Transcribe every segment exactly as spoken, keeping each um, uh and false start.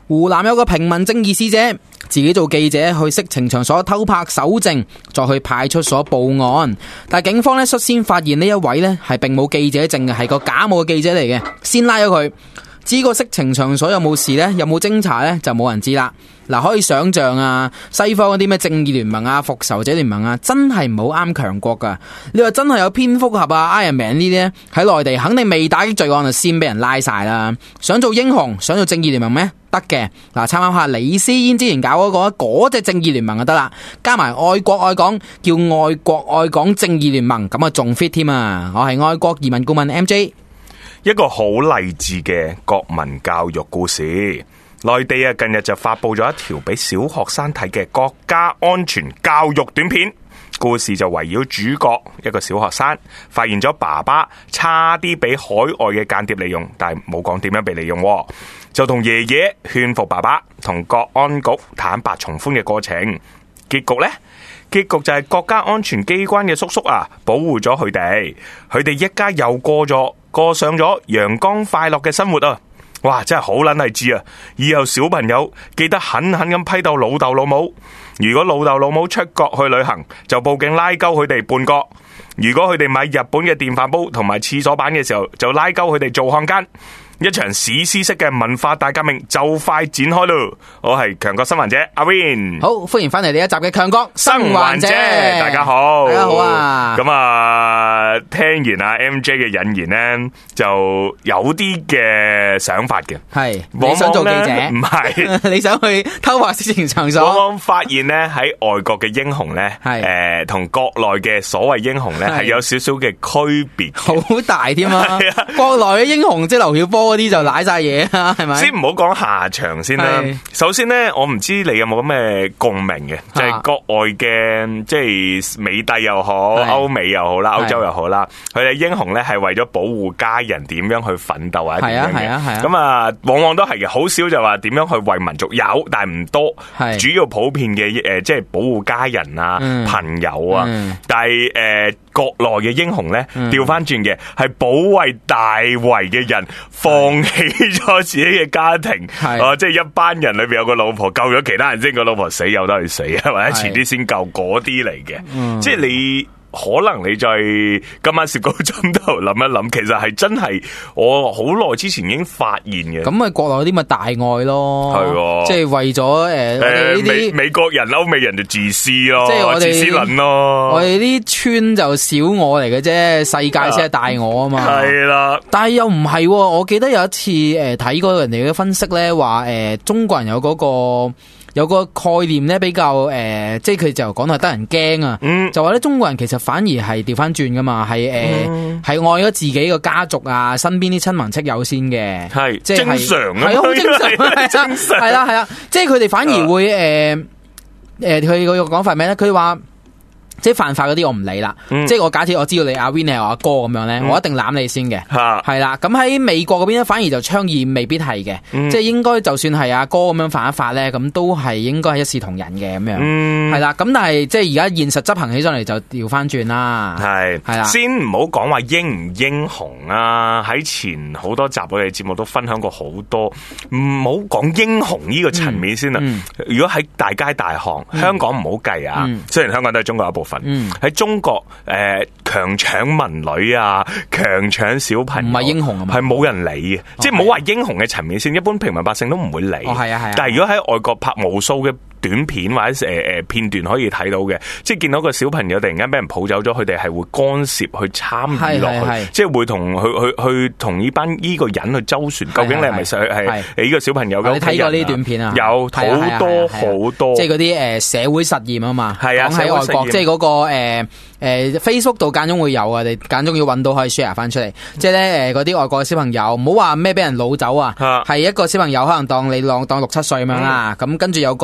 湖南有個平民正義使者，自己做記者去色情場所偷拍搜證，再去派出所報案。但係警方呢率先發現呢一位呢係並冇記者證嘅，係個假冒嘅記者嚟嘅，先拉咗佢。至於個色情場所有冇事呢？有冇偵查呢？就冇人知啦。嗱，可以想象啊，西方嗰啲咩正義聯盟啊、復仇者聯盟啊，真係唔好啱強國噶。你話真係有蝙蝠俠啊、Iron Man 呢啲呢，喺內地肯定未打擊罪案就先俾人拉晒啦。想做英雄，想做正義聯盟咩？得嘅。嗱，參考下李思嫣之前搞嗰個嗰隻正義聯盟就得啦，加埋愛國愛港，叫愛國愛港正義聯盟，咁啊仲 fit 添啊！我係愛國移民顧問 M J。 一個好勵志嘅國民教育故事，內地啊近日就發佈咗一條俾小學生睇嘅國家安全教育短片。故事就圍繞主角一個小學生發現咗爸爸差啲俾海外嘅間諜利用，但係冇講點樣被利用，就同爺爺勸服爸爸同國安局坦白從寬嘅過程。結局呢？結局就係國家安全機關嘅叔叔啊，保護咗佢哋，佢哋一家又過咗過上咗陽光快樂嘅生活啊！哇，真係好撚勵志啊！以後小朋友記得狠狠咁批鬥老豆老母，如果老豆老母出國去旅行，就報警拉鳩佢哋叛國；如果佢哋買日本嘅電飯煲同埋廁所板嘅時候，就拉鳩佢哋做漢奸。一場史詩式嘅文化大革命就快展開咯！我係強國生還者阿 Win， 好歡迎翻嚟呢一集嘅強國生還者， 大家好， 大家好啊！ 咁啊，聽完阿 M J 嘅引言呢，就有啲嘅想法嘅。 係你想做記者？ 唔係， 你想去偷拍色情場所？ 往往發現呢，喺外國嘅英雄呢，誒，同國內嘅所謂英雄呢，係有少少嘅區別， 好大添啊！國內嘅英雄即係劉曉波嗰啲就瀨晒嘢啊，係咪？ 先唔好講下場先啦。首先呢，我唔知你有冇咁嘅共鳴嘅，就係、是、國外嘅，即係美帝又好，歐美又好啦，歐洲又好啦，佢哋英雄呢係為咗保護家人，點樣去奮鬥啊？係啊係啊係啊。咁啊，往往都係嘅，好少就話點樣去為民族有，但係唔多。主要普遍嘅誒，即係保護家人啊、嗯、朋友啊。嗯、但係誒、呃，國內嘅英雄呢，調翻轉嘅係保衛大圍嘅人。放棄咗自己嘅家庭，啊，即係一班人裏邊有個老婆救咗其他人先，個老婆死有得去死啊，或者遲啲先救嗰啲嚟嘅，嗯、即係你。可能你再今晚攝高枕頭諗一諗，其實係真係我好耐之前已經發現嘅。咁咪國內啲咪大愛咯，係喎， 即係為咗誒呢啲美國人、歐美人就自私咯， 即係我哋自私撚咯。 我哋啲村就小我嚟嘅啫，世界先係大我啊嘛。 係啦， 但係又唔係，我記得有一次誒睇過人哋嘅分析咧，話誒中國人有嗰個。有個概念咧比較誒、呃，即係佢就講到得人驚啊，嗯、就話咧中國人其實反而係調翻轉噶嘛，係誒係愛咗自己個家族啊，身邊啲親朋戚友先嘅， 係即係正常啊， 係好正常，係啦係啦，即係佢哋反而會誒誒，佢個講法係咩咧？佢話。即係犯法嗰啲我唔理啦，嗯、即係我假設我知道你阿 Win 係我阿哥咁樣咧，嗯、我一定攬你先嘅，係啦、啊。咁喺美國嗰邊咧，反而就倡議未必係嘅，嗯、即係應該就算係阿哥咁樣犯一法咧，咁都係應該係一視同仁嘅咁樣，係啦、嗯。咁但係即係而家現實執行起上嚟就調翻轉啦，係係啦。先唔好講話英唔英雄啊，喺前好多集我哋節目都分享過好多，唔好講英雄呢個層面先啦。嗯嗯、如果喺大街大巷，嗯、香港唔好計啊，嗯、雖然香港都係中國一部分。嗯，喺中國誒，強搶民女啊，強搶小朋友，唔係英雄啊嘛，係冇人理嘅，哦、即係冇話英雄嘅層面先，一般平民百姓都唔會理。哦，係啊係啊。但係如果喺外國拍無數嘅短片或者誒誒片段可以睇到嘅，即係見到個小朋友突然間俾人抱走咗，佢哋係會干涉去參與落去，是是是即係會同去去去同呢班呢個人去周旋，究竟你係咪係係呢個小朋友嘅？你睇過呢段片啊？有好多好多，即係嗰啲誒社會實驗啊嘛，係啊，喺外國即係嗰個誒誒 Facebook 度間中會有啊，你間中要揾到可以 share 翻出嚟，即係咧誒嗰啲外國嘅小朋友，唔好話咩俾人擄走啊，係一個小朋友可能當你當當六七歲咁樣啦，咁跟住有個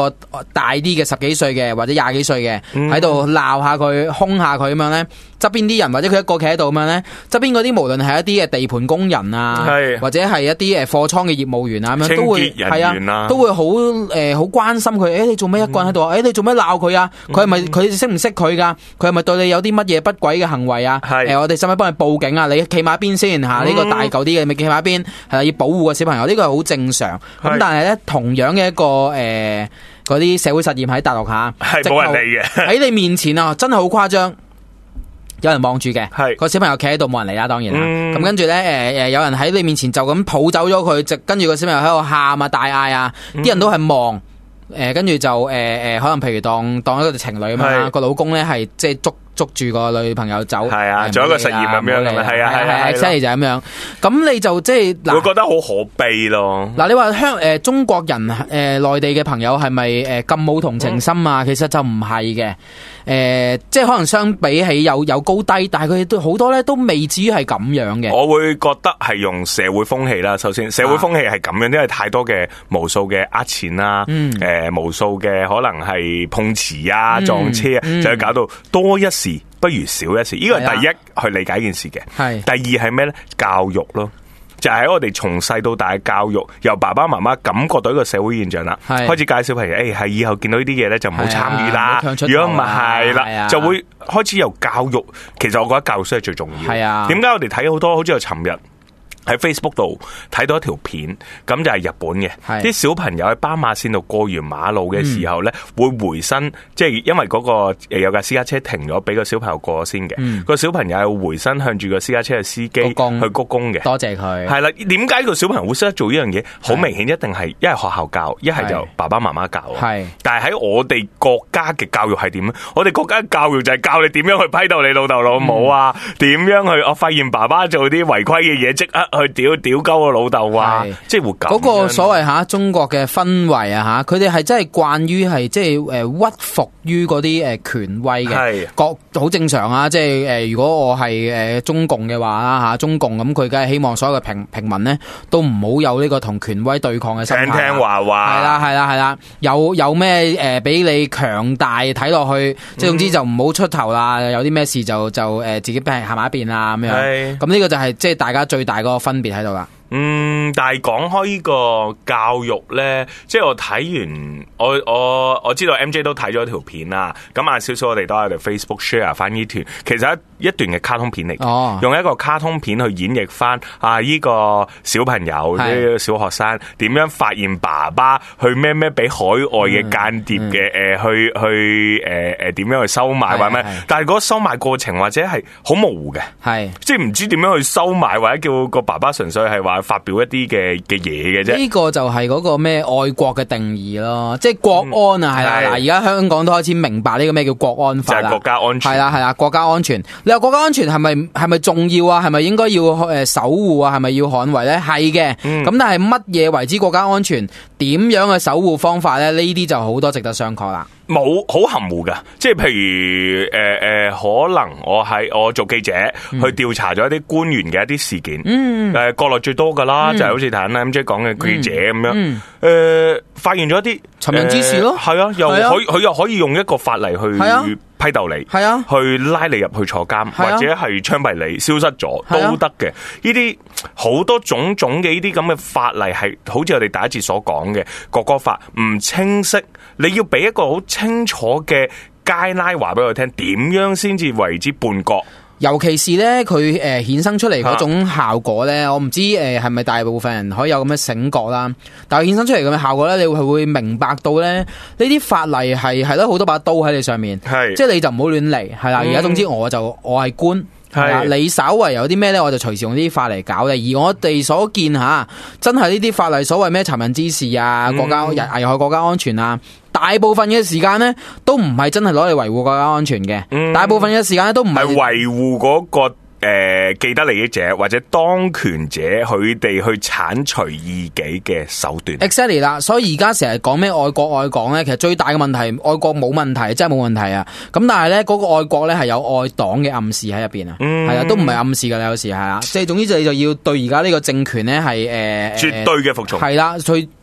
大啲嘅十幾歲嘅或者廿幾歲嘅喺度鬧下佢，兇下佢咁樣咧，側邊啲人或者佢一個企喺度咁樣咧，側邊嗰啲無論係一啲嘅地盤工人啊，或者係一啲誒貨倉嘅業務員啊咁樣，都會係啊，都會好誒好關心佢。誒你做咩一個人喺度啊？誒你做咩鬧佢啊？佢係咪佢識唔識佢㗎？佢係咪對你有啲乜嘢不軌嘅行為啊？誒我哋使唔使幫你報警啊？你企埋一邊先嚇，呢個大嚿啲嘅咪企埋一邊，係要保護個小朋友，呢個係好正常。咁但係咧，同樣嘅一個誒嗰啲社會實驗喺大陸下， 係冇人理嘅喺你面前啊，真係好誇張。有人望住嘅，個小朋友企喺度冇人理啦，當然啦。咁、嗯、跟住咧，誒誒，有人喺你面前就咁抱走咗佢，就跟住個小朋友喺度喊啊、大嗌啊，啲、嗯、人都係望，誒，跟住就誒誒、呃，可能譬如當當一個情侶咁樣啦，個老公咧係即係捉捉住個女朋友走，係啊，做一個實驗咁樣，係啊係啊 ，exactly就係咁樣。咁你就即係會覺得好可悲咯。 嗱，你話香誒中國人誒內地嘅朋友係咪誒咁冇同情心啊？嗯、其實就唔係嘅。誒、呃，即係可能相比起有有高低，但係佢哋都好多咧，都未至於係咁樣嘅。 我會覺得係用社會風氣啦。首先，社會風氣係咁樣，因為太多嘅無數嘅呃錢啦，誒、嗯呃，無數嘅可能係碰瓷啊、嗯、撞車啊，嗯、就係搞到多一事不如少一事。呢個係第一去理解一件事嘅。係第二係咩咧？教育咯。就係喺我哋從細到大嘅教育，由爸爸媽媽感覺到一個社會現象啦，開始介紹小朋友，誒係以後見到呢啲嘢咧就唔好參與啦。如果唔係係啦，就會開始由教育。其實我覺得教育先係最重要。係啊，點解我哋睇好多？好似我尋日喺 Facebook 度睇到一條片，咁就係日本嘅，啲小朋友喺斑馬線度過完馬路嘅時候咧，嗯、會回身，即係因為嗰個誒有架私家車停咗，俾個小朋友過先嘅。嗯、個小朋友係回身向住個私家車嘅司機去鞠躬嘅， 多謝佢。 係啦，點解個小朋友會識得做呢樣嘢？好明顯，一定係一係學校教，一係就爸爸媽媽教。係，但係喺我哋國家嘅教育係點咧？我哋國家嘅教育就係教你點樣去批鬥你老豆老母啊，點、嗯、樣去我發現爸爸做啲違規嘅嘢，即刻去屌屌鳩個老豆啊！即係會咁。嗰個所謂吓中國嘅氛圍啊吓，佢哋係真係慣於係即係誒屈服於嗰啲誒權威嘅，各好正常啊！即係誒如果我係誒中共嘅話啦吓，中共咁佢梗係希望所有嘅平平民咧都唔好有呢個同權威對抗嘅心態， 聽聽話話。 係啦係啦係啦，有有咩誒俾你強大睇落去，即係總之就唔好出頭啦。有啲咩事就就誒自己俾人行埋一邊啦咁樣。咁呢個就係即係大家最大嗰個分別喺度啦。 嗯，但係講開呢個教育咧，即係我睇完，我我我知道 M J 都睇咗條片啦。咁啊，少少我哋都喺度 Facebook share 翻呢段，其實一一段嘅卡通片嚟嘅，哦、用一個卡通片去演繹翻啊呢、這個小朋友呢個小學生點樣發現爸爸去咩咩俾海外嘅間諜嘅誒去去誒誒點樣去收買或者咩？但係嗰個收買過程或者係好模糊嘅，係即係唔知點樣去收買，或者叫個爸爸純粹係話發表一啲嘅嘅嘢嘅啫。呢個就係嗰個咩愛國嘅定義咯，即係國安啊，係啦嗱，而家香港都開始明白呢個咩叫國安法啦， 就係國家安全， 係啦係啦，國家安全。你話國家安全係咪係咪重要啊？係咪應該要誒守護啊？係咪要捍衛咧？係嘅，咁、嗯、但係乜嘢為之國家安全？點樣嘅守護方法咧？呢啲就好多值得商榷啦。 冇好含糊噶，即係譬如誒誒、呃呃，可能我喺我做記者、嗯、去調查咗一啲官員嘅一啲事件，誒、嗯呃，國內最多噶啦，嗯、就係好似睇 M J 講嘅記者咁樣，誒、嗯嗯呃，發現咗一啲尋人之事咯， 係、呃、啊，又可佢、啊、又可以用一個法例去批鬥你，係啊，去拉你入去坐監，啊、或者係槍斃你消失咗、啊、都得嘅。呢啲好多種種嘅呢啲咁嘅法例係，好似我哋第一節所講嘅國歌法唔清晰，你要俾一個好清楚嘅街拉話俾我聽，點樣先至為之叛國？ 尤其是咧，佢誒衍生出嚟嗰種效果咧，我唔知誒係咪大部分人可以有咁嘅醒覺啦。但係衍生出嚟咁嘅效果咧，你會會明白到咧，呢啲法例係係咯好多把刀喺你上面，係即係你就唔好亂嚟，係啦。而家總之我就我係官。係你稍為有啲咩咧，我就隨時用啲法嚟搞你。而我哋所見吓，真係呢啲法例所謂咩尋人之事啊，國家危害國家安全啊，大部分嘅時間咧都唔係真係攞嚟維護國家安全嘅。嗯、大部分嘅時間咧都唔係維護嗰個。誒、呃，既得利益者或者當權者，佢哋去鏟除異己嘅手段。 Exactly 啦，所以而家成日講咩愛國愛港咧，其實最大嘅問題，愛國冇問題，真係冇問題啊。咁但係咧，嗰、那個愛國咧係有愛黨嘅暗示喺入邊啊，係啊、嗯，都唔係暗示噶啦，有時係啊，即係總之就就要對而家呢個政權咧係誒絕對嘅服從， 係啦，佢。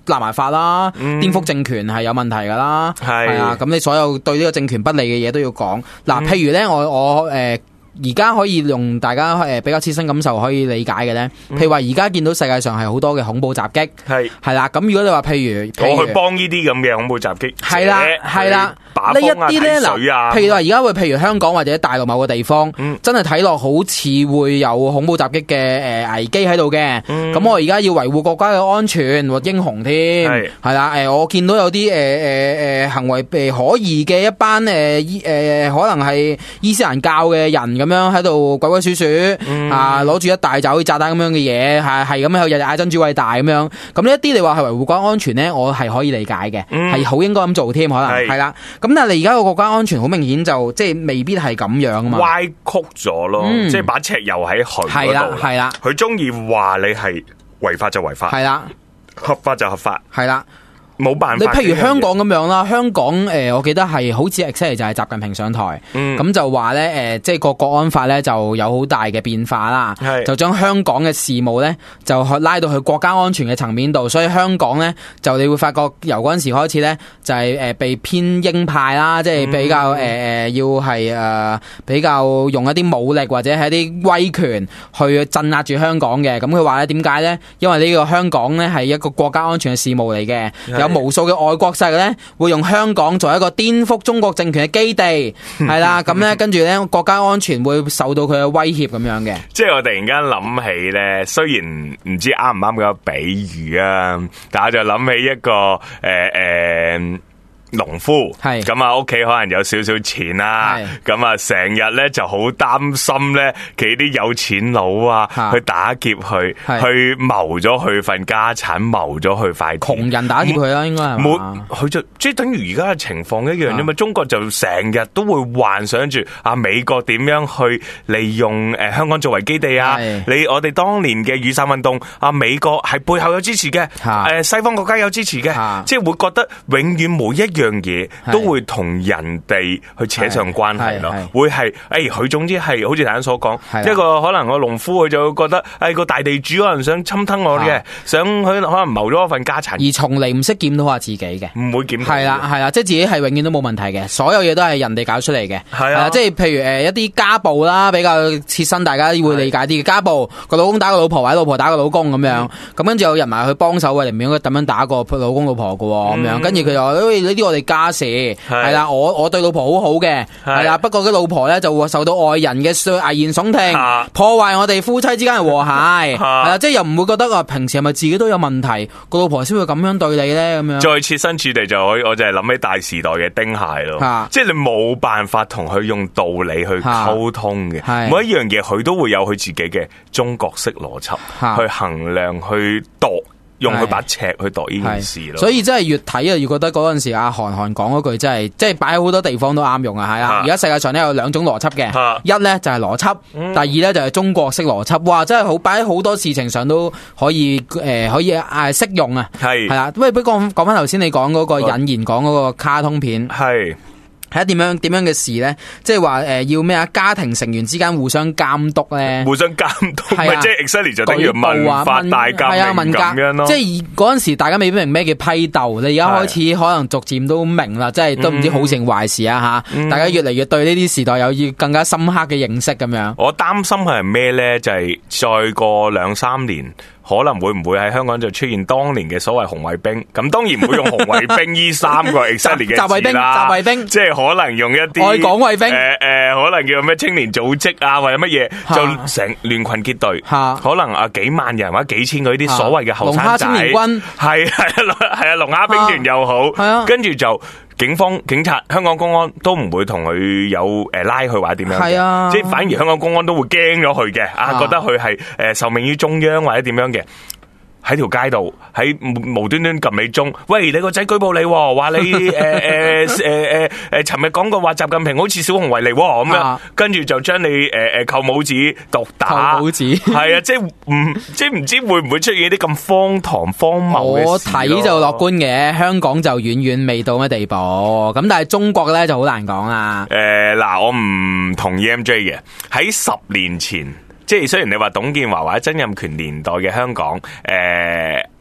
立埋法啦，顛覆政權係有問題噶啦，係啊，咁你所有對呢個政權不利嘅嘢都要講。嗱，譬如咧，我我誒。而家可以用大家誒比較切身感受可以理解嘅咧，譬如話而家見到世界上係好多嘅恐怖襲擊，係係啦。咁如果你話譬如，譬如我去幫呢啲咁嘅恐怖襲擊， 係啦係啦，呢一啲咧嗱，譬如話而家會譬如香港或者大陸某個地方，嗯、真係睇落好似會有恐怖襲擊嘅誒危機喺度嘅。咁、嗯、我而家要維護國家嘅安全，英雄添，係啦誒，我見到有啲誒誒誒行為誒可疑嘅一班誒伊誒可能係伊斯蘭教嘅人咁。咁樣喺度鬼鬼祟祟、嗯、啊，攞住一大紮好似炸彈咁樣嘅嘢，係係咁樣日日嗌真主偉大咁樣。咁呢一啲你話係維護國家安全咧，我係可以理解嘅，係好、嗯、應該咁做添，可能係啦。咁但係你而家個國家安全好明顯就即係未必係咁樣啊嘛， 歪曲咗咯，嗯、即係把尺又喺佢嗰度。係啦，係啦，佢中意話你係違法就違法，係啦，合法就合法，係啦。冇辦法。你譬如香港咁樣啦，香港誒、呃，我記得係好似 exactly 就係習近平上台，咁、嗯、就話咧誒，即係個國安法咧就有好大嘅變化啦，就將香港嘅事務咧就拉到去國家安全嘅層面度，所以香港咧就你會發覺由嗰陣時開始咧就係、是、誒被偏鷹派啦，即、就、係、是、比較誒誒、嗯呃、要係誒、呃、比較用一啲武力或者係一啲威權去鎮壓住香港嘅。咁佢話咧點解咧？因為呢個香港咧係一個國家安全嘅事務嚟嘅。無數嘅外國勢力咧，會用香港作為一個顛覆中國政權嘅基地，係啦，咁咧跟住咧國家安全會受到佢嘅威脅咁樣嘅。即係我突然間諗起咧，雖然唔知啱唔啱個比喻啊，但係我就諗起一個誒誒。呃呃農夫係咁啊，屋企可能有少少錢啦，咁啊成日咧就好擔心咧，佢啲有錢佬啊去打劫佢，去謀咗佢份家產，謀咗佢塊窮人打劫佢啦，應該係冇佢就即係等於而家嘅情況一樣啫嘛。中國就成日都會幻想住啊美國點樣去利用誒香港作為基地啊，你我哋當年嘅雨傘運動啊，美國係背後有支持嘅，誒西方國家有支持嘅，即係會覺得永遠冇一樣嘢都會同人哋去扯上關係咯，會係誒佢總之係好似大家所講，一個可能個農夫佢就會覺得誒個大地主可能想侵吞我嘅，想佢可能謀咗一份家產，而從嚟唔識檢討下自己嘅，唔會檢討，係啦係啦，即係自己係永遠都冇問題嘅，所有嘢都係人哋搞出嚟嘅，係啊，即係譬如誒一啲家暴啦，比較切身，大家會理解啲嘅家暴，個老公打個老婆或者老婆打個老公咁樣，咁跟住有人埋去幫手，喂，你唔應該咁樣打個老公老婆噶咁樣，跟住佢又話誒呢啲我哋家事係啦，我我對老婆好好嘅，係啦，不過佢老婆咧就會受到外人嘅危言聳聽，破壞我哋夫妻之間嘅和諧，係啦，即係又唔會覺得話平時係咪自己都有問題，個老婆先會咁樣對你咧咁樣。再設身處地就可以，我就係諗起大時代嘅丁蟹咯，即係你冇辦法同佢用道理去溝通嘅，每一樣嘢佢都會有佢自己嘅中國式邏輯去衡量去度。用佢把尺去度呢件事咯，所以真係越睇啊，越覺得嗰陣時阿韓寒講嗰句真係，即係擺喺好多地方都啱用啊，係啊！而家世界上咧有兩種邏輯嘅，一咧就係邏輯，第二咧就係中國式邏輯，哇！真係好擺喺好多事情上都可以誒、呃，可以誒適用啊，係係啦。喂，不過講講翻頭先你講嗰個引言講嗰個卡通片，係。係點樣點樣嘅事咧？即係話誒，要咩啊？家庭成員之間互相監督咧，互相監督，咪即係 exactly 就等於文化大革命咁樣咯。即係嗰陣時，大家未必明咩叫批鬥。你而家開始可能逐漸都明啦，即係都唔知好成壞事啊吓！嗯、大家越嚟越對呢啲時代有要更加深刻嘅認識咁樣。我擔心係咩咧？就係、是、再過兩三年。可能會唔會喺香港就出現當年嘅所謂紅衛兵？咁當然唔會用紅衛兵呢三個 exactly 嘅字啦。雜衛兵，即係可能用一啲愛港衛兵。誒誒、呃呃，可能叫咩青年組織啊，或者乜嘢，就成亂群結隊。可能啊幾萬人或者幾千個呢啲所謂嘅後生仔。龍蝦青年軍係係係啊，龍蝦兵團又好。係啊，跟住就。警方、警察、香港公安都唔會同佢有誒拉佢或者點樣嘅，啊、即係反而香港公安都會驚咗佢嘅，啊，啊覺得佢係誒受命於中央或者點樣嘅。喺條街度，喺無端端撳你鐘，喂，你個仔舉報你，話你誒誒誒誒誒，尋日講過話習近平好似小熊維尼咁樣，跟住就將你誒誒扣帽子毒打，扣帽子係啊，即係唔即係唔知會唔會出現啲咁荒唐荒謬嘅事。我睇就樂觀嘅，香港就遠遠未到咩地步，咁但係中國咧就好難講啦。誒嗱，我唔同意 M J 嘅，喺十年前。即係雖然你話董建華或者曾蔭權年代嘅香港，誒、呃、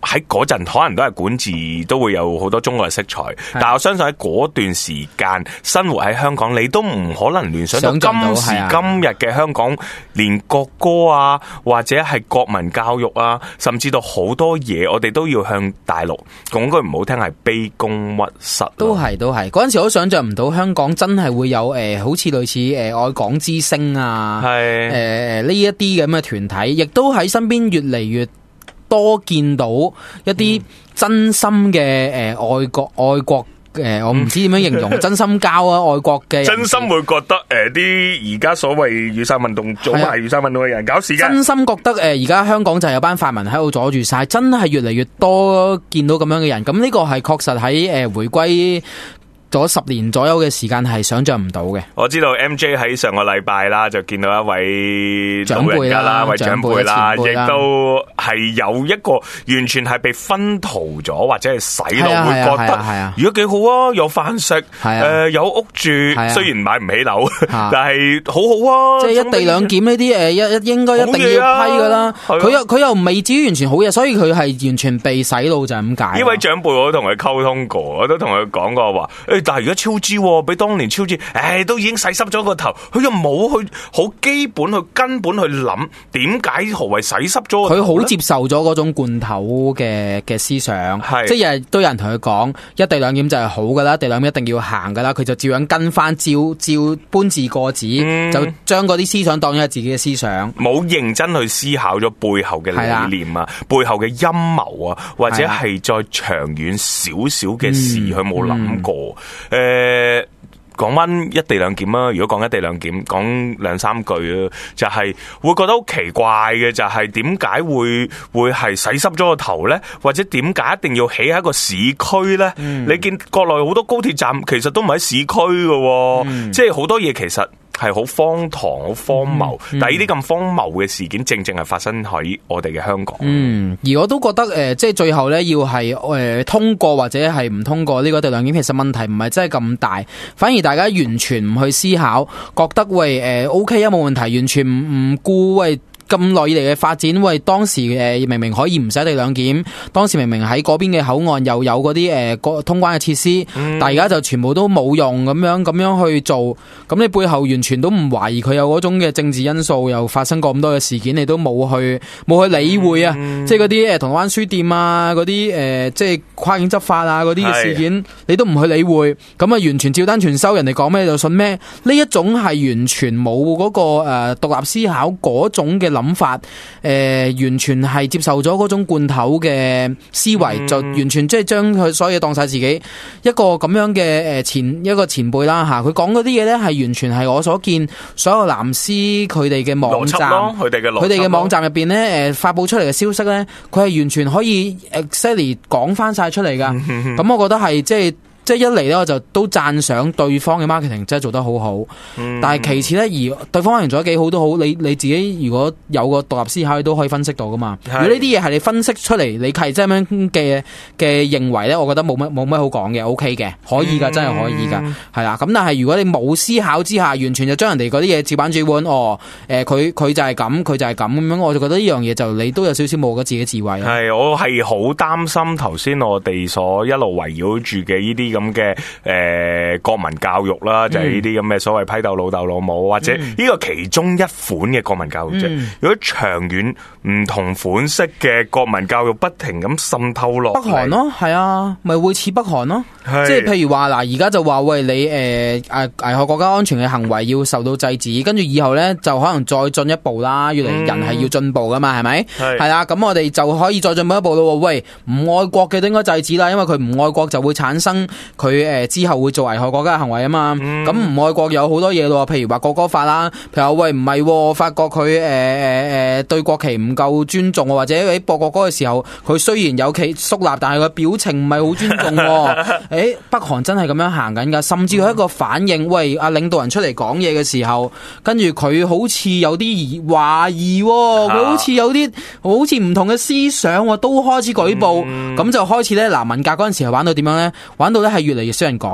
喺嗰陣可能都係管治都會有好多中國嘅色彩，但係我相信喺嗰段時間生活喺香港，你都唔可能聯想到今時今日嘅香港，連國歌啊，或者係國民教育啊，甚至到好多嘢，我哋都要向大陸講句唔好聽，係卑躬屈膝。都係都係，嗰陣時我都想象唔到香港真係會有誒、呃，好似類似誒愛港之聲啊，係誒呢一啲咁嘅團體，亦都喺身邊越嚟越多見到一啲真心嘅誒、呃、愛國愛國誒、呃，我唔知點樣形容真心交啊，愛國嘅真心會覺得誒啲而家所謂雨傘運動做埋雨傘運動嘅人搞事嘅， 真心覺得誒而家香港就係有班泛民喺度阻住晒，真係越嚟越多見到咁樣嘅人，咁呢個係確實喺誒、呃、回歸咗十年左右嘅時間係想象唔到嘅。 我知道 M J 喺上個禮拜啦，就見到一位長輩啦，一位長輩啦，亦都係有一個完全係被薰陶咗或者係洗腦，會覺得如果幾好啊，有飯食，誒、呃、有屋住，雖然買唔起樓，但係好好啊。即係一地兩檢呢啲誒，一一應該一定要批噶啦。佢又佢又未至於完全好嘢，所以佢係完全被洗腦就係咁解。呢位長輩我都同佢溝通過，我都同佢講過話，誒但係而家超支，比當年超支，誒都已經洗濕咗個頭，佢又冇去好基本去根本去諗點解何謂洗濕咗個頭。佢好接受咗嗰種罐頭嘅嘅思想，即係日日都有人同佢講一地兩檢就係好噶啦，一地兩檢一定要行噶啦，佢就照樣跟翻，照照搬字過紙，嗯、就將嗰啲思想當咗係自己嘅思想，冇認真去思考咗背後嘅理念啊，背後嘅陰謀啊，或者係再長遠少少嘅事，佢冇諗過。誒、嗯。誒，講翻一地兩檢啊！如果講一地兩檢，講兩三句啊，就係、是、會覺得好奇怪嘅，就係點解會會係洗濕咗個頭呢？或者點解一定要起喺一個市區呢？嗯、你見國內好多高鐵站其實都唔喺市區嘅，嗯、即係好多嘢其實係好荒唐、好荒謬，嗯嗯、但係呢啲咁荒謬嘅事件，正正係發生喺我哋嘅香港。嗯，而我都覺得誒、呃，即係最後咧，要係誒、呃、通過或者係唔通過呢個一地兩檢，其實問題唔係真係咁大，反而大家完全唔去思考，覺得喂誒、呃、OK 啊，冇問題，完全唔唔顧喂。咁耐以嚟嘅發展，喂，當時誒明明可以唔使一地兩檢，當時明明喺嗰邊嘅口岸又有嗰啲誒通關嘅設施，嗯、但係而家就全部都冇用咁樣咁樣去做，咁你背後完全都唔懷疑佢有嗰種嘅政治因素，又發生過咁多嘅事件，你都冇去冇去理會啊！嗯、即係嗰啲誒銅鑼灣書店啊，嗰啲誒即係跨境執法啊嗰啲嘅事件，你都唔去理會，咁啊完全照單全收，人哋講咩就信咩，呢一種係完全冇嗰個誒獨立思考嗰種嘅諗法，誒、呃，完全係接受咗嗰種罐頭嘅思維，嗯、就完全即係將佢所有當晒自己一個咁樣嘅誒前一個前輩啦吓，佢講嗰啲嘢咧係完全係我所見所有藍絲佢哋嘅網站，佢哋嘅佢哋嘅網站入邊咧誒發佈出嚟嘅消息咧，佢係完全可以 exactly 講翻晒出嚟噶，咁、嗯、我覺得係即係。即係一嚟咧，我就都讚賞對方嘅 marketing 真係做得好好。嗯、但係其次咧，而對方 marketing 做得幾好都好，你你自己如果有個獨立思考，你都可以分析到噶嘛。是如果呢啲嘢係你分析出嚟，你係真係咁樣嘅嘅認為咧，我覺得冇乜冇乜好講嘅 ，OK 嘅，可以噶，真係可以噶，係啦、嗯。咁但係如果你冇思考之下，完全就將人哋嗰啲嘢照板煮碗，哦，誒佢佢就係咁，佢就係咁咁樣，我就覺得呢樣嘢就你都有少少冇咗自己智慧。係，我係好擔心頭先我哋所一路圍繞住嘅呢啲咁嘅誒國民教育啦，就係呢啲咁嘅所謂批鬥老豆老母，或者呢個其中一款嘅國民教育啫。嗯、如果長遠唔同款式嘅國民教育不停咁滲透落，北韓咯，係啊，咪會似北韓咯。是即係譬如話嗱，而家就話喂，你誒誒危害國家安全嘅行為要受到制止，跟住以後咧就可能再進一步啦。越嚟人係要進步噶嘛，係咪？係啦，咁我哋就可以再進步一步咯。喂，唔愛國嘅都應該制止啦，因為佢唔愛國就會產生佢誒之後會做危害國家嘅行為啊嘛。咁唔、嗯、愛國有好多嘢咯，譬如話國歌法啦，譬如話喂唔係，我發覺佢誒誒誒對國旗唔夠尊重，或者喺播國歌嘅時候，佢雖然有企肅立，但係個表情唔係好尊重。誒，北韓真係咁樣行緊噶，甚至佢一個反應，喂，阿領導人出嚟講嘢嘅時候，跟住佢好似有啲疑懷疑，佢好似有啲好似唔同嘅思想，都開始舉報，咁、嗯、就開始咧，嗱，文革嗰陣時係玩到點樣咧？玩到咧係越嚟越少人講嘢，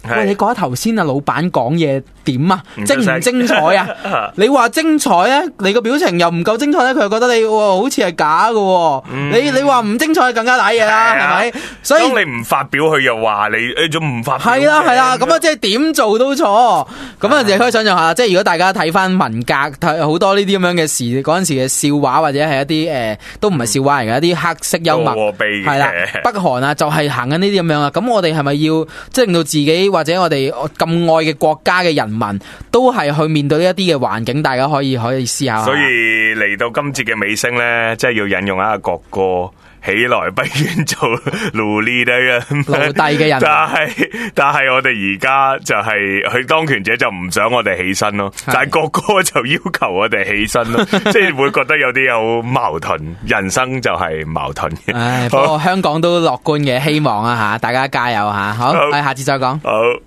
喂，你覺得頭先啊老闆講嘢點啊？ 唔精唔精彩啊？你話精彩咧，你個表情又唔夠精彩咧，佢又覺得你哇好似係假嘅。 嗯、 你你話唔精彩更加抵嘢啦，係咪？所以當你唔發表，佢又話你誒仲唔發表？ 係啦係啦，咁啊即係點做都錯。咁啊，你可以想象下，即係如果大家睇翻文革，睇好多呢啲咁樣嘅事，嗰陣時嘅笑話或者係一啲誒、呃、都唔係笑話嚟嘅，一啲黑色幽默係啦。北韓啊，就係行緊呢啲咁樣啊。咁我哋係咪要即係令到自己或者我哋咁愛嘅國家嘅人民都係去面對一啲嘅環境？大家可以可以思考下。 所以嚟到今節嘅尾聲咧，即係要引用一個國歌。起來不願做奴隸的人， 奴隸嘅人。 但係但係我哋而家就係、是、佢當權者就唔想我哋起身咯，但係國歌就要求我哋起身咯，即係會覺得有啲有矛盾，人生就係矛盾嘅。 唉，不過香港都樂觀嘅，希望啊吓，大家加油吓，好，我哋下次再講。 好。